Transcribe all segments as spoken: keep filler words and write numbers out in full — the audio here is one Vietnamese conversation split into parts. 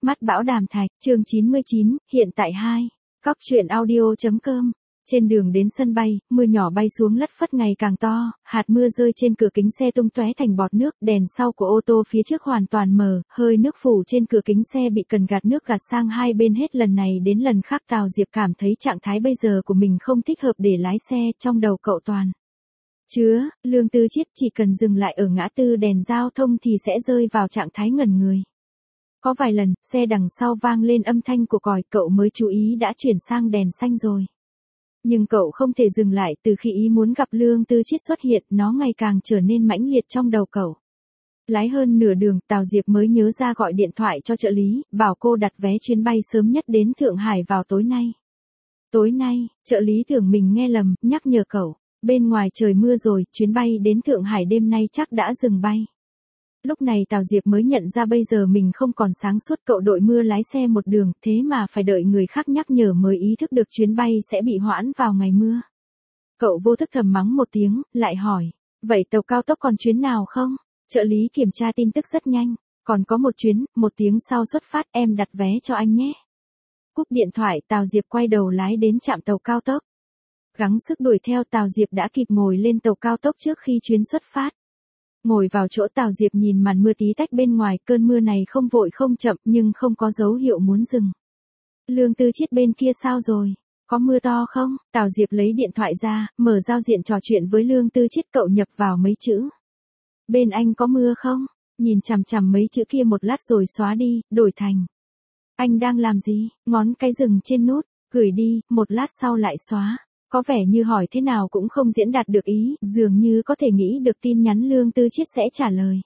Mắt bão đàm thạch, chương chín mươi chín, hiện tại hai. Cóc truyện audio.com. Trên đường đến sân bay, mưa nhỏ bay xuống lất phất ngày càng to, hạt mưa rơi trên cửa kính xe tung tóe thành bọt nước, đèn sau của ô tô phía trước hoàn toàn mờ, hơi nước phủ trên cửa kính xe bị cần gạt nước gạt sang hai bên hết lần này đến lần khác. Tào Diệp cảm thấy trạng thái bây giờ của mình không thích hợp để lái xe, trong đầu cậu toàn chứa, Lương Tư Chiết chỉ cần dừng lại ở ngã tư đèn giao thông thì sẽ rơi vào trạng thái ngẩn người. Có vài lần, xe đằng sau vang lên âm thanh của còi, cậu mới chú ý đã chuyển sang đèn xanh rồi. Nhưng cậu không thể dừng lại, từ khi ý muốn gặp Lương Tư Chiết xuất hiện, nó ngày càng trở nên mãnh liệt trong đầu cậu. Lái hơn nửa đường, Tào Diệp mới nhớ ra gọi điện thoại cho trợ lý, bảo cô đặt vé chuyến bay sớm nhất đến Thượng Hải vào tối nay. Tối nay, trợ lý tưởng mình nghe lầm, nhắc nhở cậu, bên ngoài trời mưa rồi, chuyến bay đến Thượng Hải đêm nay chắc đã dừng bay. Lúc này Tào Diệp mới nhận ra bây giờ mình không còn sáng suốt, cậu đội mưa lái xe một đường, thế mà phải đợi người khác nhắc nhở mới ý thức được chuyến bay sẽ bị hoãn vào ngày mưa. Cậu vô thức thầm mắng một tiếng, lại hỏi, vậy tàu cao tốc còn chuyến nào không? Trợ lý kiểm tra tin tức rất nhanh, còn có một chuyến, một tiếng sau xuất phát, em đặt vé cho anh nhé. Cúp điện thoại, Tào Diệp quay đầu lái đến trạm tàu cao tốc. Gắng sức đuổi theo, Tào Diệp đã kịp ngồi lên tàu cao tốc trước khi chuyến xuất phát. Ngồi vào chỗ, Tào Diệp nhìn màn mưa tí tách bên ngoài, cơn mưa này không vội không chậm nhưng không có dấu hiệu muốn dừng. Lương Tư Chiết bên kia sao rồi? Có mưa to không? Tào Diệp lấy điện thoại ra, mở giao diện trò chuyện với Lương Tư Chiết, cậu nhập vào mấy chữ. Bên anh có mưa không? Nhìn chằm chằm mấy chữ kia một lát rồi xóa đi, đổi thành. Anh đang làm gì? Ngón cái dừng trên nút, gửi đi, một lát sau lại xóa. Có vẻ như hỏi thế nào cũng không diễn đạt được ý, dường như có thể nghĩ được tin nhắn Lương Tư Chiết sẽ trả lời.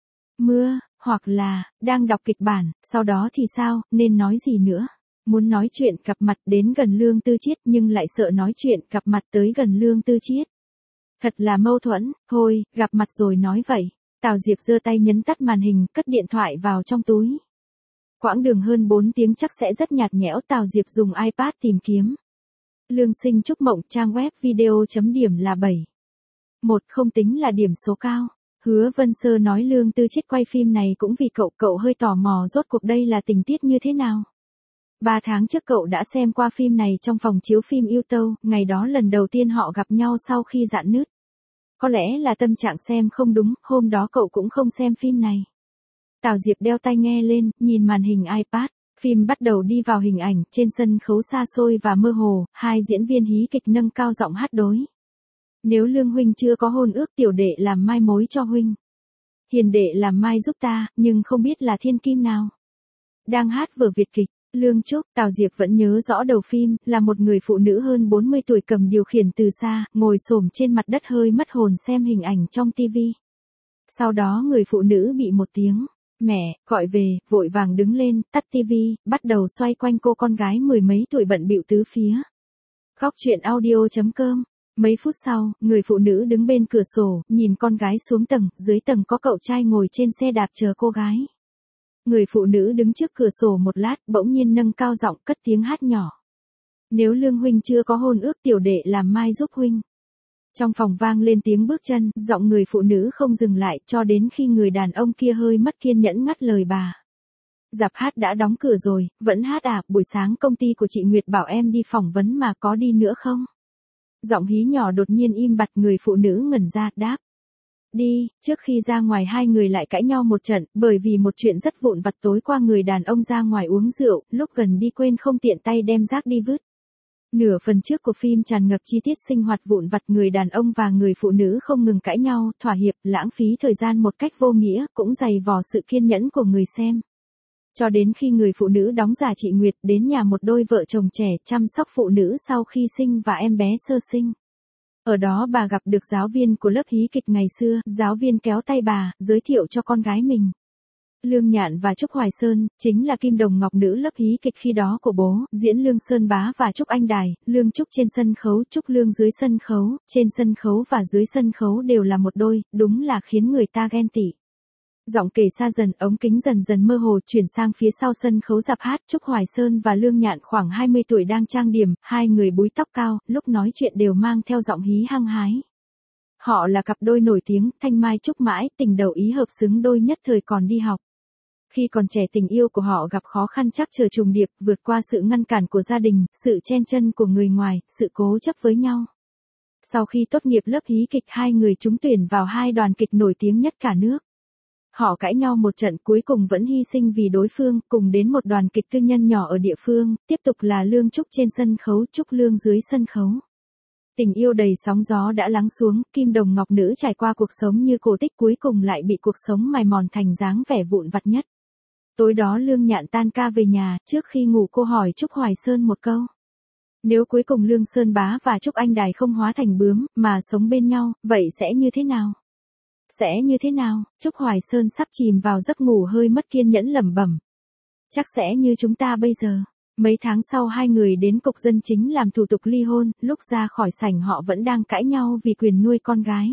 Mưa, hoặc là, đang đọc kịch bản, sau đó thì sao, nên nói gì nữa. Muốn nói chuyện gặp mặt đến gần Lương Tư Chiết nhưng lại sợ nói chuyện gặp mặt tới gần Lương Tư Chiết. Thật là mâu thuẫn, thôi, gặp mặt rồi nói vậy. Tào Diệp giơ tay nhấn tắt màn hình, cất điện thoại vào trong túi. Quãng đường hơn bốn tiếng chắc sẽ rất nhạt nhẽo, Tào Diệp dùng iPad tìm kiếm. Lương Sinh Trúc Mộng, trang web video chấm điểm là bảy. Một, không tính là điểm số cao. Hứa Vân Sơ nói Lương Tư Chiết quay phim này cũng vì cậu, cậu hơi tò mò rốt cuộc đây là tình tiết như thế nào. Ba tháng trước cậu đã xem qua phim này trong phòng chiếu phim yêu Tâu, ngày đó lần đầu tiên họ gặp nhau sau khi rạn nứt. Có lẽ là tâm trạng xem không đúng, hôm đó cậu cũng không xem phim này. Tào Diệp đeo tai nghe lên, nhìn màn hình iPad. Phim bắt đầu đi vào hình ảnh, trên sân khấu xa xôi và mơ hồ, hai diễn viên hí kịch nâng cao giọng hát đối. Nếu Lương huynh chưa có hôn ước, tiểu đệ làm mai mối cho huynh. Hiền đệ làm mai giúp ta, nhưng không biết là thiên kim nào. Đang hát vở Việt kịch, Lương Trúc, Tào Diệp vẫn nhớ rõ đầu phim, là một người phụ nữ hơn bốn mươi tuổi cầm điều khiển từ xa, ngồi xổm trên mặt đất hơi mất hồn xem hình ảnh trong tivi. Sau đó người phụ nữ bị một tiếng mẹ gọi về, vội vàng đứng lên, tắt tivi, bắt đầu xoay quanh cô con gái mười mấy tuổi bận bịu tứ phía. Cóc truyện audio.com. Mấy phút sau, người phụ nữ đứng bên cửa sổ, nhìn con gái xuống tầng, dưới tầng có cậu trai ngồi trên xe đạp chờ cô gái. Người phụ nữ đứng trước cửa sổ một lát, bỗng nhiên nâng cao giọng cất tiếng hát nhỏ. Nếu Lương huynh chưa có hôn ước, tiểu đệ làm mai giúp huynh. Trong phòng vang lên tiếng bước chân, giọng người phụ nữ không dừng lại cho đến khi người đàn ông kia hơi mất kiên nhẫn ngắt lời bà. Rạp hát đã đóng cửa rồi, vẫn hát à, buổi sáng công ty của chị Nguyệt bảo em đi phỏng vấn mà có đi nữa không? Giọng hí nhỏ đột nhiên im bặt, người phụ nữ ngẩn ra, đáp. Đi, trước khi ra ngoài hai người lại cãi nhau một trận, bởi vì một chuyện rất vụn vặt tối qua người đàn ông ra ngoài uống rượu, lúc gần đi quên không tiện tay đem rác đi vứt. Nửa phần trước của phim tràn ngập chi tiết sinh hoạt vụn vặt, người đàn ông và người phụ nữ không ngừng cãi nhau, thỏa hiệp, lãng phí thời gian một cách vô nghĩa, cũng dày vò sự kiên nhẫn của người xem. Cho đến khi người phụ nữ đóng giả chị Nguyệt đến nhà một đôi vợ chồng trẻ chăm sóc phụ nữ sau khi sinh và em bé sơ sinh. Ở đó bà gặp được giáo viên của lớp hí kịch ngày xưa, giáo viên kéo tay bà, giới thiệu cho con gái mình. Lương Nhạn và Trúc Hoài Sơn, chính là kim đồng ngọc nữ lớp hí kịch khi đó của bố, diễn Lương Sơn Bá và Trúc Anh Đài, Lương Trúc trên sân khấu, Trúc Lương dưới sân khấu, trên sân khấu và dưới sân khấu đều là một đôi, đúng là khiến người ta ghen tị. Giọng kể xa dần, ống kính dần dần mơ hồ, chuyển sang phía sau sân khấu rạp hát, Trúc Hoài Sơn và Lương Nhạn khoảng hai mươi tuổi đang trang điểm, hai người búi tóc cao, lúc nói chuyện đều mang theo giọng hí hăng hái. Họ là cặp đôi nổi tiếng, thanh mai trúc mãi, tình đầu ý hợp xứng đôi nhất thời còn đi học. Khi còn trẻ tình yêu của họ gặp khó khăn trắc trở trùng điệp, vượt qua sự ngăn cản của gia đình, sự chen chân của người ngoài, sự cố chấp với nhau. Sau khi tốt nghiệp lớp hí kịch, hai người trúng tuyển vào hai đoàn kịch nổi tiếng nhất cả nước. Họ cãi nhau một trận, cuối cùng vẫn hy sinh vì đối phương, cùng đến một đoàn kịch tư nhân nhỏ ở địa phương, tiếp tục là Lương Trúc trên sân khấu, Trúc Lương dưới sân khấu. Tình yêu đầy sóng gió đã lắng xuống, kim đồng ngọc nữ trải qua cuộc sống như cổ tích, cuối cùng lại bị cuộc sống mài mòn thành dáng vẻ vụn vặt nhất. Tối đó Lương Nhạn tan ca về nhà, trước khi ngủ cô hỏi Trúc Hoài Sơn một câu. Nếu cuối cùng Lương Sơn Bá và Trúc Anh Đài không hóa thành bướm, mà sống bên nhau, vậy sẽ như thế nào? Sẽ như thế nào? Trúc Hoài Sơn sắp chìm vào giấc ngủ hơi mất kiên nhẫn lẩm bẩm. Chắc sẽ như chúng ta bây giờ. Mấy tháng sau hai người đến cục dân chính làm thủ tục ly hôn, lúc ra khỏi sảnh họ vẫn đang cãi nhau vì quyền nuôi con gái.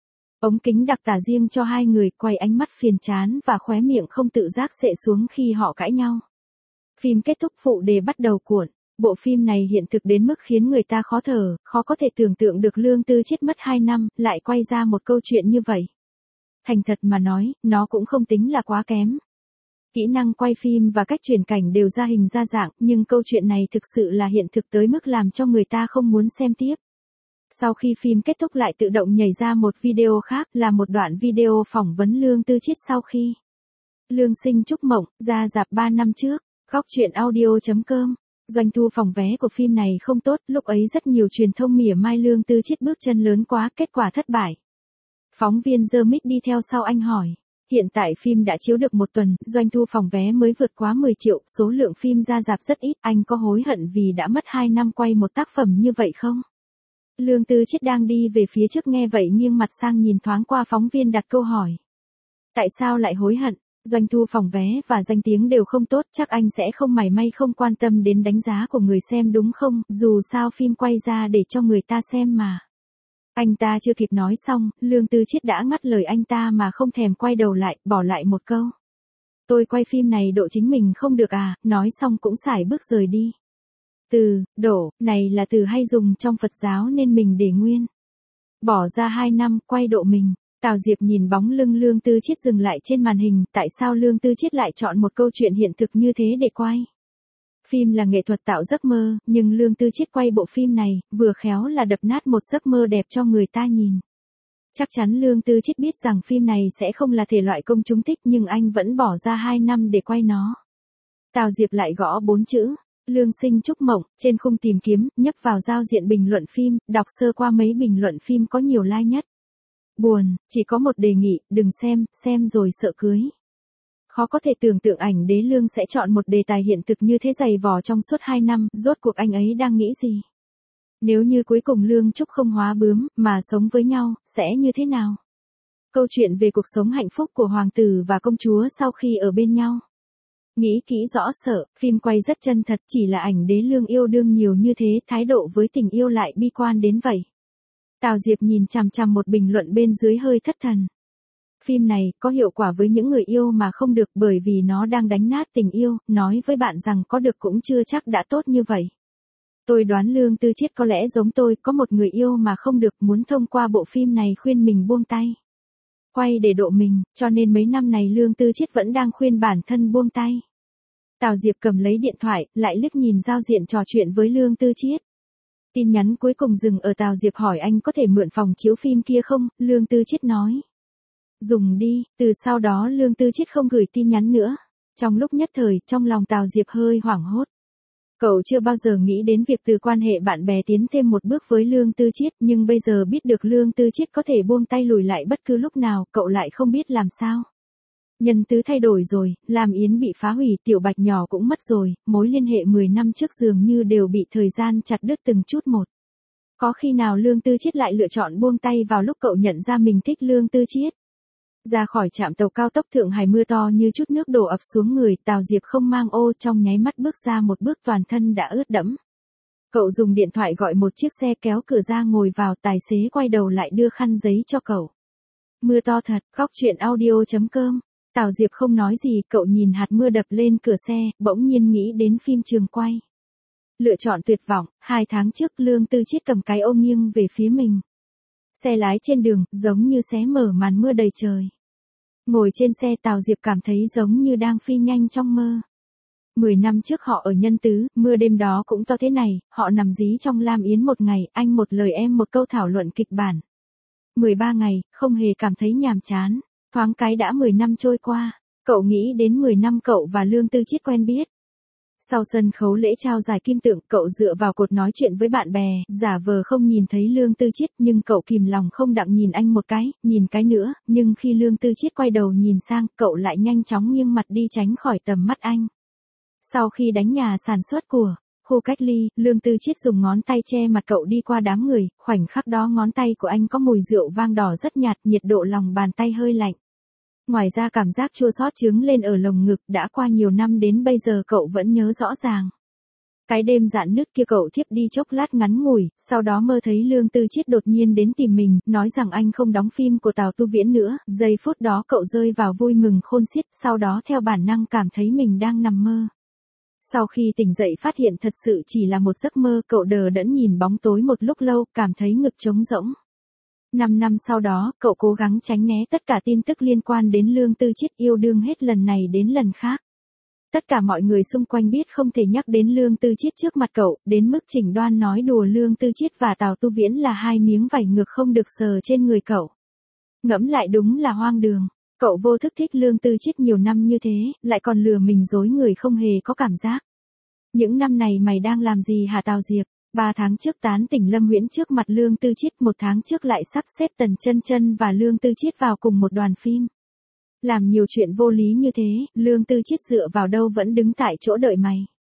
Ống kính đặc tả riêng cho hai người, quay ánh mắt phiền chán và khóe miệng không tự giác xệ xuống khi họ cãi nhau. Phim kết thúc, phụ đề bắt đầu cuộn. Bộ phim này hiện thực đến mức khiến người ta khó thở, khó có thể tưởng tượng được Lương Tư Chiết mất hai năm, lại quay ra một câu chuyện như vậy. Thành thật mà nói, nó cũng không tính là quá kém. Kỹ năng quay phim và cách chuyển cảnh đều ra hình ra dạng, nhưng câu chuyện này thực sự là hiện thực tới mức làm cho người ta không muốn xem tiếp. Sau khi phim kết thúc lại tự động nhảy ra một video khác, là một đoạn video phỏng vấn Lương Tư Chiết sau khi Lương sinh Trúc Mộng, ra rạp ba năm trước. Góc truyện audio chấm com. Doanh thu phòng vé của phim này không tốt, lúc ấy rất nhiều truyền thông mỉa mai Lương Tư Chiết bước chân lớn quá, kết quả thất bại. Phóng viên giơ mic đi theo sau anh hỏi. Hiện tại phim đã chiếu được một tuần, doanh thu phòng vé mới vượt quá mười triệu, số lượng phim ra rạp rất ít, anh có hối hận vì đã mất hai năm quay một tác phẩm như vậy không? Lương Tư Chiết đang đi về phía trước nghe vậy nghiêng mặt sang nhìn thoáng qua phóng viên đặt câu hỏi. Tại sao lại hối hận? Doanh thu phòng vé và danh tiếng đều không tốt, chắc anh sẽ không mảy may không quan tâm đến đánh giá của người xem đúng không, dù sao phim quay ra để cho người ta xem mà. Anh ta chưa kịp nói xong, Lương Tư Chiết đã ngắt lời anh ta mà không thèm quay đầu lại, bỏ lại một câu. Tôi quay phim này độ chính mình không được à, nói xong cũng sải bước rời đi. Từ, độ, này là từ hay dùng trong Phật giáo nên mình để nguyên. Bỏ ra hai năm, quay độ mình. Tào Diệp nhìn bóng lưng Lương Tư Chiết dừng lại trên màn hình, tại sao Lương Tư Chiết lại chọn một câu chuyện hiện thực như thế để quay? Phim là nghệ thuật tạo giấc mơ, nhưng Lương Tư Chiết quay bộ phim này, vừa khéo là đập nát một giấc mơ đẹp cho người ta nhìn. Chắc chắn Lương Tư Chiết biết rằng phim này sẽ không là thể loại công chúng thích nhưng anh vẫn bỏ ra hai năm để quay nó. Tào Diệp lại gõ bốn chữ. Lương sinh Trúc Mộng, trên khung tìm kiếm, nhấp vào giao diện bình luận phim, đọc sơ qua mấy bình luận phim có nhiều like nhất. Buồn, chỉ có một đề nghị, đừng xem, xem rồi sợ cưới. Khó có thể tưởng tượng ảnh đế Lương sẽ chọn một đề tài hiện thực như thế dày vò trong suốt hai năm, rốt cuộc anh ấy đang nghĩ gì? Nếu như cuối cùng Lương Trúc không hóa bướm, mà sống với nhau, sẽ như thế nào? Câu chuyện về cuộc sống hạnh phúc của hoàng tử và công chúa sau khi ở bên nhau. Nghĩ kỹ rõ sợ, phim quay rất chân thật, chỉ là ảnh đế Lương yêu đương nhiều như thế, thái độ với tình yêu lại bi quan đến vậy. Tào Diệp nhìn chằm chằm một bình luận bên dưới hơi thất thần. Phim này có hiệu quả với những người yêu mà không được bởi vì nó đang đánh nát tình yêu, nói với bạn rằng có được cũng chưa chắc đã tốt như vậy. Tôi đoán Lương Tư Chiết có lẽ giống tôi, có một người yêu mà không được, muốn thông qua bộ phim này khuyên mình buông tay. Quay để độ mình, cho nên mấy năm này Lương Tư Chiết vẫn đang khuyên bản thân buông tay. Tào Diệp cầm lấy điện thoại, lại liếc nhìn giao diện trò chuyện với Lương Tư Chiết. Tin nhắn cuối cùng dừng ở Tào Diệp hỏi anh có thể mượn phòng chiếu phim kia không, Lương Tư Chiết nói. Dùng đi, từ sau đó Lương Tư Chiết không gửi tin nhắn nữa. Trong lúc nhất thời, trong lòng Tào Diệp hơi hoảng hốt. Cậu chưa bao giờ nghĩ đến việc từ quan hệ bạn bè tiến thêm một bước với Lương Tư Chiết, nhưng bây giờ biết được Lương Tư Chiết có thể buông tay lùi lại bất cứ lúc nào, cậu lại không biết làm sao. Nhân tứ thay đổi rồi, Lam Yến bị phá hủy, Tiểu Bạch nhỏ cũng mất rồi, mối liên hệ mười năm trước dường như đều bị thời gian chặt đứt từng chút một. Có khi nào Lương Tư Chiết lại lựa chọn buông tay vào lúc cậu nhận ra mình thích Lương Tư Chiết? Ra khỏi trạm tàu cao tốc Thượng Hải, mưa to như chút nước đổ ập xuống người, Tào Diệp không mang ô, trong nháy mắt bước ra một bước toàn thân đã ướt đẫm. Cậu dùng điện thoại gọi một chiếc xe kéo cửa ra ngồi vào, tài xế quay đầu lại đưa khăn giấy cho cậu. Mưa to thật, góc truyện audio chấm com. Tào Diệp không nói gì, cậu nhìn hạt mưa đập lên cửa xe, bỗng nhiên nghĩ đến phim trường quay. Lựa chọn tuyệt vọng, hai tháng trước Lương Tư Chiết cầm cái ô nghiêng về phía mình. Xe lái trên đường, giống như xé mở màn mưa đầy trời. Ngồi trên xe Tào Diệp cảm thấy giống như đang phi nhanh trong mơ. Mười năm trước họ ở Nhân Tứ, mưa đêm đó cũng to thế này, họ nằm dí trong Lam Yến một ngày, anh một lời em một câu thảo luận kịch bản. Mười ba ngày, không hề cảm thấy nhàm chán. Thoáng cái đã mười năm trôi qua, cậu nghĩ đến mười năm cậu và Lương Tư Chiết quen biết. Sau sân khấu lễ trao giải kim tượng, cậu dựa vào cột nói chuyện với bạn bè, giả vờ không nhìn thấy Lương Tư Chiết, nhưng cậu kìm lòng không đặng nhìn anh một cái, nhìn cái nữa, nhưng khi Lương Tư Chiết quay đầu nhìn sang, cậu lại nhanh chóng nghiêng mặt đi tránh khỏi tầm mắt anh. Sau khi đánh nhà sản xuất của khu cách ly, Lương Tư Chiết dùng ngón tay che mặt cậu đi qua đám người, khoảnh khắc đó ngón tay của anh có mùi rượu vang đỏ rất nhạt, nhiệt độ lòng bàn tay hơi lạnh. Ngoài ra cảm giác chua xót trướng lên ở lồng ngực, đã qua nhiều năm đến bây giờ cậu vẫn nhớ rõ ràng. Cái đêm rạn nứt kia cậu thiếp đi chốc lát ngắn ngủi, sau đó mơ thấy Lương Tư Chiết đột nhiên đến tìm mình, nói rằng anh không đóng phim của Tào Tu Viễn nữa, giây phút đó cậu rơi vào vui mừng khôn xiết, sau đó theo bản năng cảm thấy mình đang nằm mơ. Sau khi tỉnh dậy phát hiện thật sự chỉ là một giấc mơ, cậu đờ đẫn nhìn bóng tối một lúc lâu, cảm thấy ngực trống rỗng. Năm năm sau đó, cậu cố gắng tránh né tất cả tin tức liên quan đến Lương Tư Chiết, yêu đương hết lần này đến lần khác. Tất cả mọi người xung quanh biết không thể nhắc đến Lương Tư Chiết trước mặt cậu, đến mức Trình Đoan nói đùa Lương Tư Chiết và Tào Tu Viễn là hai miếng vảy ngược không được sờ trên người cậu. Ngẫm lại đúng là hoang đường. Cậu vô thức thích Lương Tư Chiết nhiều năm như thế, lại còn lừa mình dối người không hề có cảm giác. Những năm này mày đang làm gì hả Tào Diệp? Ba tháng trước tán tỉnh Lâm Huyễn trước mặt Lương Tư Chiết, một tháng trước lại sắp xếp Tần Chân Chân và Lương Tư Chiết vào cùng một đoàn phim. Làm nhiều chuyện vô lý như thế, Lương Tư Chiết dựa vào đâu vẫn đứng tại chỗ đợi mày.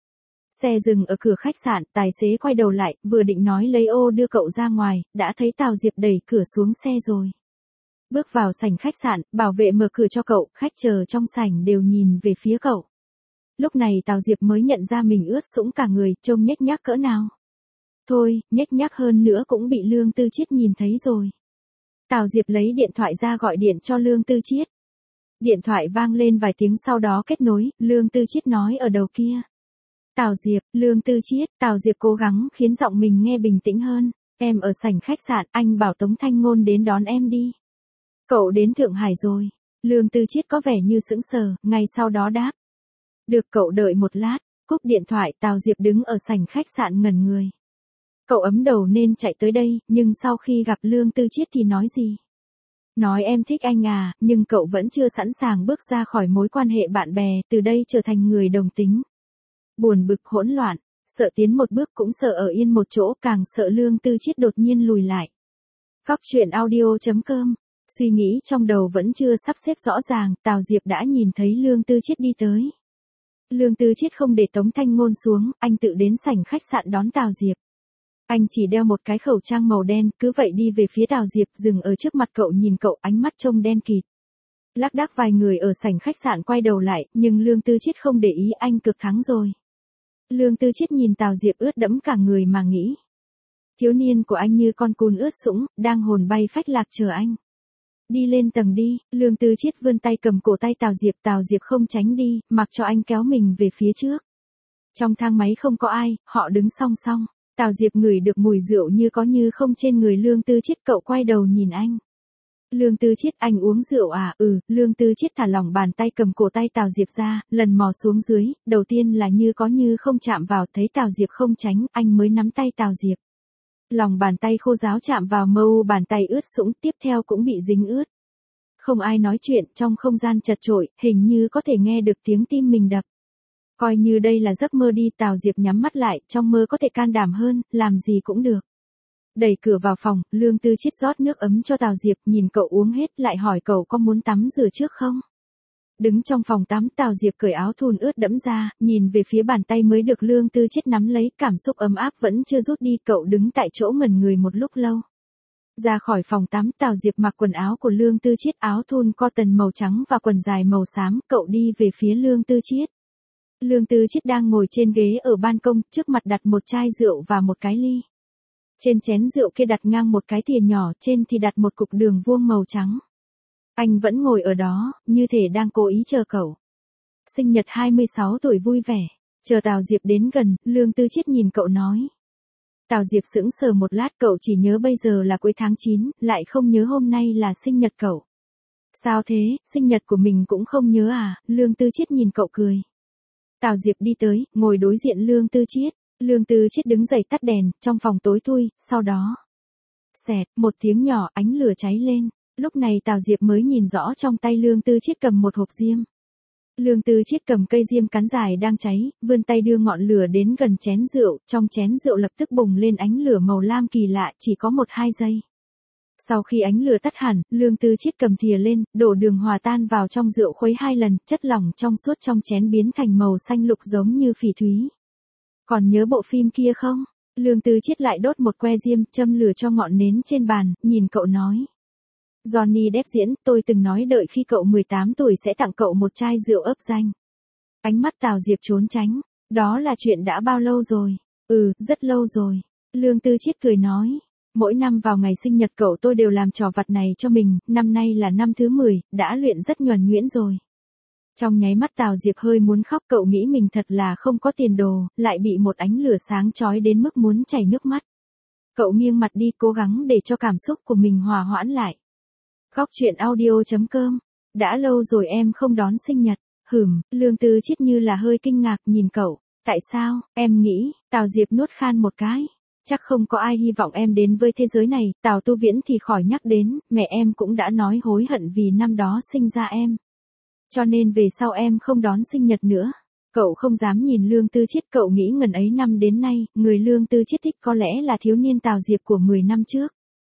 Xe dừng ở cửa khách sạn, tài xế quay đầu lại, vừa định nói lấy ô đưa cậu ra ngoài, đã thấy Tào Diệp đẩy cửa xuống xe rồi. Bước vào sảnh khách sạn, bảo vệ mở cửa cho cậu, khách chờ trong sảnh đều nhìn về phía cậu. Lúc này Tào Diệp mới nhận ra mình ướt sũng cả người, trông nhếch nhác cỡ nào. Thôi, nhếch nhác hơn nữa cũng bị Lương Tư Chiết nhìn thấy rồi. Tào Diệp lấy điện thoại ra gọi điện cho Lương Tư Chiết. Điện thoại vang lên vài tiếng sau đó kết nối, Lương Tư Chiết nói ở đầu kia. Tào Diệp, Lương Tư Chiết, Tào Diệp cố gắng khiến giọng mình nghe bình tĩnh hơn. Em ở sảnh khách sạn, anh bảo Tống Thanh Ngôn đến đón em đi. Cậu đến Thượng Hải rồi. Lương Tư Chiết có vẻ như sững sờ, ngay sau đó đáp. Được, cậu đợi một lát. Cúp điện thoại, Tào Diệp đứng ở sảnh khách sạn ngẩn người. Cậu ấm đầu nên chạy tới đây, nhưng sau khi gặp Lương Tư Chiết thì nói gì? Nói em thích anh à, nhưng cậu vẫn chưa sẵn sàng bước ra khỏi mối quan hệ bạn bè, từ đây trở thành người đồng tính. Buồn bực hỗn loạn, sợ tiến một bước cũng sợ ở yên một chỗ, càng sợ Lương Tư Chiết đột nhiên lùi lại. Góc truyện audio chấm com. Suy nghĩ trong đầu vẫn chưa sắp xếp rõ ràng, Tào Diệp đã nhìn thấy Lương Tư Chiết đi tới. Lương Tư Chiết không để Tống Thanh Ngôn xuống, anh tự đến sảnh khách sạn đón Tào Diệp. Anh chỉ đeo một cái khẩu trang màu đen, cứ vậy đi về phía Tào Diệp, dừng ở trước mặt cậu nhìn cậu, ánh mắt trông đen kịt. Lác đác vài người ở sảnh khách sạn quay đầu lại, nhưng Lương Tư Chiết không để ý, anh cực thắng rồi. Lương Tư Chiết nhìn Tào Diệp ướt đẫm cả người mà nghĩ. Thiếu niên của anh như con cún ướt sũng, đang hồn bay phách lạc chờ anh. Đi lên tầng đi, Lương Tư Chiết vươn tay cầm cổ tay Tào Diệp, Tào Diệp không tránh đi, mặc cho anh kéo mình về phía trước. Trong thang máy không có ai, họ đứng song song. Tào Diệp ngửi được mùi rượu như có như không trên người Lương Tư Chiết, cậu quay đầu nhìn anh. Lương Tư Chiết, anh uống rượu à? Ừ, Lương Tư Chiết thả lỏng bàn tay cầm cổ tay Tào Diệp ra, lần mò xuống dưới, đầu tiên là như có như không chạm vào, thấy Tào Diệp không tránh, anh mới nắm tay Tào Diệp. Lòng bàn tay khô ráo chạm vào mơ u bàn tay ướt sũng, tiếp theo cũng bị dính ướt. Không ai nói chuyện, trong không gian chật chội, hình như có thể nghe được tiếng tim mình đập. Coi như đây là giấc mơ đi, Tào Diệp nhắm mắt lại, trong mơ có thể can đảm hơn, làm gì cũng được. Đẩy cửa vào phòng, Lương Tư Chiết rót nước ấm cho Tào Diệp, nhìn cậu uống hết, lại hỏi cậu có muốn tắm rửa trước không? Đứng trong phòng tắm, Tào Diệp cởi áo thun ướt đẫm ra, nhìn về phía bàn tay mới được Lương Tư Chiết nắm lấy, cảm xúc ấm áp vẫn chưa rút đi, cậu đứng tại chỗ ngẩn người một lúc lâu. Ra khỏi phòng tắm, Tào Diệp mặc quần áo của Lương Tư Chiết, áo thun cotton màu trắng và quần dài màu xám, cậu đi về phía Lương Tư Chiết. Lương Tư Chiết đang ngồi trên ghế ở ban công, trước mặt đặt một chai rượu và một cái ly. Trên chén rượu kia đặt ngang một cái thìa nhỏ, trên thì đặt một cục đường vuông màu trắng. Anh vẫn ngồi ở đó, như thể đang cố ý chờ cậu. Sinh nhật hai mươi sáu tuổi vui vẻ. Chờ Tào Diệp đến gần, Lương Tư Chiết nhìn cậu nói. Tào Diệp sững sờ một lát, cậu chỉ nhớ bây giờ là cuối tháng chín, lại không nhớ hôm nay là sinh nhật cậu. Sao thế, sinh nhật của mình cũng không nhớ à, Lương Tư Chiết nhìn cậu cười. Tào Diệp đi tới, ngồi đối diện Lương Tư Chiết. Lương Tư Chiết đứng dậy tắt đèn, trong phòng tối thui, sau đó. Xẹt, một tiếng nhỏ, ánh lửa cháy lên. Lúc này Tào Diệp mới nhìn rõ trong tay Lương Tư Chiết cầm một hộp diêm. Lương Tư Chiết cầm cây diêm cán dài đang cháy, vươn tay đưa ngọn lửa đến gần chén rượu, trong chén rượu lập tức bùng lên ánh lửa màu lam kỳ lạ, chỉ có một hai giây. Sau khi ánh lửa tắt hẳn, Lương Tư Chiết cầm thìa lên, đổ đường hòa tan vào trong rượu khuấy hai lần, chất lỏng trong suốt trong chén biến thành màu xanh lục giống như phỉ thúy. Còn nhớ bộ phim kia không? Lương Tư Chiết lại đốt một que diêm, châm lửa cho ngọn nến trên bàn, nhìn cậu nói. Johnny Depp diễn, tôi từng nói đợi khi cậu mười tám tuổi sẽ tặng cậu một chai rượu ấp danh. Ánh mắt Tào Diệp trốn tránh. Đó là chuyện đã bao lâu rồi? Ừ, rất lâu rồi. Lương Tư Chiết cười nói. Mỗi năm vào ngày sinh nhật cậu tôi đều làm trò vặt này cho mình, năm nay là năm thứ mười, đã luyện rất nhuần nhuyễn rồi. Trong nháy mắt Tào Diệp hơi muốn khóc, cậu nghĩ mình thật là không có tiền đồ, lại bị một ánh lửa sáng chói đến mức muốn chảy nước mắt. Cậu nghiêng mặt đi cố gắng để cho cảm xúc của mình hòa hoãn lại. Góc truyện audio chấm com. Đã lâu rồi em không đón sinh nhật. Hửm, Lương Tư Chiết như là hơi kinh ngạc nhìn cậu. Tại sao, em nghĩ, Tào Diệp nuốt khan một cái. Chắc không có ai hy vọng em đến với thế giới này, Tào Tu Viễn thì khỏi nhắc đến, mẹ em cũng đã nói hối hận vì năm đó sinh ra em. Cho nên về sau em không đón sinh nhật nữa. Cậu không dám nhìn Lương Tư Chiết, cậu nghĩ ngần ấy năm đến nay, người Lương Tư Chiết thích có lẽ là thiếu niên Tào Diệp của mười năm trước.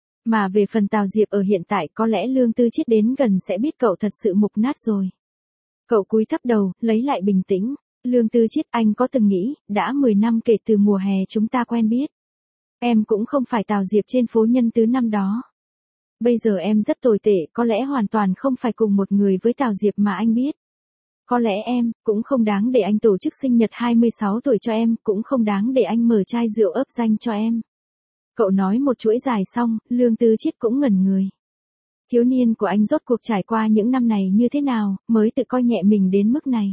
Mà về phần Tào Diệp ở hiện tại có lẽ Lương Tư Chiết đến gần sẽ biết cậu thật sự mục nát rồi. Cậu cúi thấp đầu, lấy lại bình tĩnh. Lương Tư Chiết, anh có từng nghĩ, đã mười năm kể từ mùa hè chúng ta quen biết. Em cũng không phải Tào Diệp trên phố Nhân Tứ năm đó. Bây giờ em rất tồi tệ, có lẽ hoàn toàn không phải cùng một người với Tào Diệp mà anh biết. Có lẽ em, cũng không đáng để anh tổ chức sinh nhật hai mươi sáu tuổi cho em, cũng không đáng để anh mở chai rượu ấp danh cho em. Cậu nói một chuỗi dài xong, Lương Tư Chiết cũng ngẩn người. Thiếu niên của anh rốt cuộc trải qua những năm này như thế nào, mới tự coi nhẹ mình đến mức này.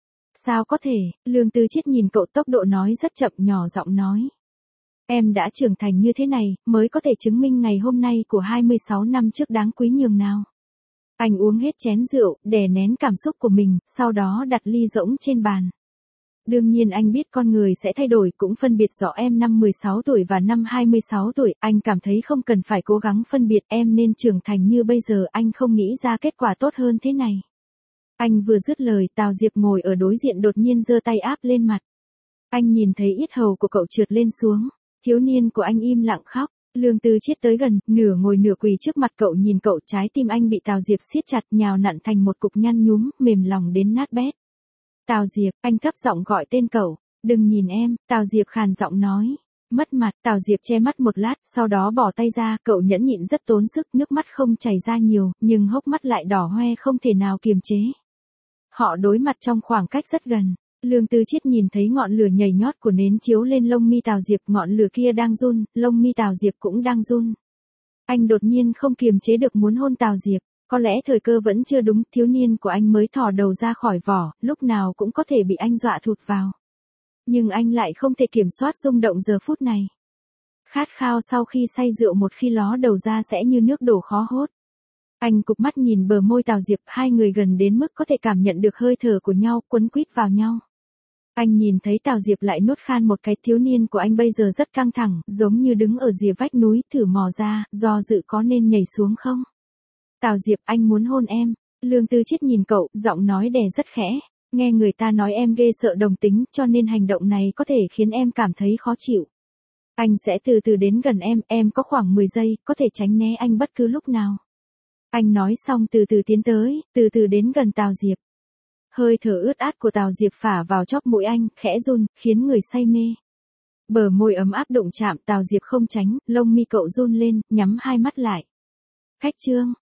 Sao có thể, Lương Tư Chiết nhìn cậu, tốc độ nói rất chậm, nhỏ giọng nói. Em đã trưởng thành như thế này, mới có thể chứng minh ngày hôm nay của hai mươi sáu năm trước đáng quý nhường nào. Anh uống hết chén rượu, đè nén cảm xúc của mình, sau đó đặt ly rỗng trên bàn. Đương nhiên anh biết con người sẽ thay đổi, cũng phân biệt rõ em năm mười sáu tuổi và năm hai mươi sáu tuổi, anh cảm thấy không cần phải cố gắng phân biệt, em nên trưởng thành như bây giờ, anh không nghĩ ra kết quả tốt hơn thế này. Anh vừa dứt lời, Tào Diệp ngồi ở đối diện đột nhiên giơ tay áp lên mặt. Anh nhìn thấy yết hầu của cậu trượt lên xuống, thiếu niên của anh im lặng khóc. Lương Tư Chiết tới gần, nửa ngồi nửa quỳ trước mặt cậu, nhìn cậu, trái tim anh bị Tào Diệp siết chặt, nhào nặn thành một cục nhăn nhúm, mềm lòng đến nát bét. Tào Diệp, anh thấp giọng gọi tên cậu. Đừng nhìn em, Tào Diệp khàn giọng nói. Mất mặt, Tào Diệp che mắt một lát, sau đó bỏ tay ra, cậu nhẫn nhịn rất tốn sức, nước mắt không chảy ra nhiều, nhưng hốc mắt lại đỏ hoe không thể nào kiềm chế. Họ đối mặt trong khoảng cách rất gần. Lương Tư Chiết nhìn thấy ngọn lửa nhảy nhót của nến chiếu lên lông mi Tào Diệp, ngọn lửa kia đang run, lông mi Tào Diệp cũng đang run. Anh đột nhiên không kiềm chế được muốn hôn Tào Diệp, có lẽ thời cơ vẫn chưa đúng, thiếu niên của anh mới thò đầu ra khỏi vỏ, lúc nào cũng có thể bị anh dọa thụt vào. Nhưng anh lại không thể kiểm soát rung động giờ phút này. Khát khao sau khi say rượu một khi ló đầu ra sẽ như nước đổ khó hốt. Anh cụp mắt nhìn bờ môi Tào Diệp, hai người gần đến mức có thể cảm nhận được hơi thở của nhau, quấn quýt vào nhau. Anh nhìn thấy Tào Diệp lại nuốt khan một cái, thiếu niên của anh bây giờ rất căng thẳng, giống như đứng ở rìa vách núi, thử mò ra, do dự có nên nhảy xuống không. Tào Diệp, anh muốn hôn em. Lương Tư Chiết nhìn cậu, giọng nói đè rất khẽ. Nghe người ta nói em ghê sợ đồng tính, cho nên hành động này có thể khiến em cảm thấy khó chịu. Anh sẽ từ từ đến gần em, em có khoảng mười giây, có thể tránh né anh bất cứ lúc nào. Anh nói xong từ từ tiến tới, từ từ đến gần Tào Diệp. Hơi thở ướt át của Tào Diệp phả vào chóp mũi anh, khẽ run, khiến người say mê. Bờ môi ấm áp đụng chạm, Tào Diệp không tránh, lông mi cậu run lên, nhắm hai mắt lại. Khách trương,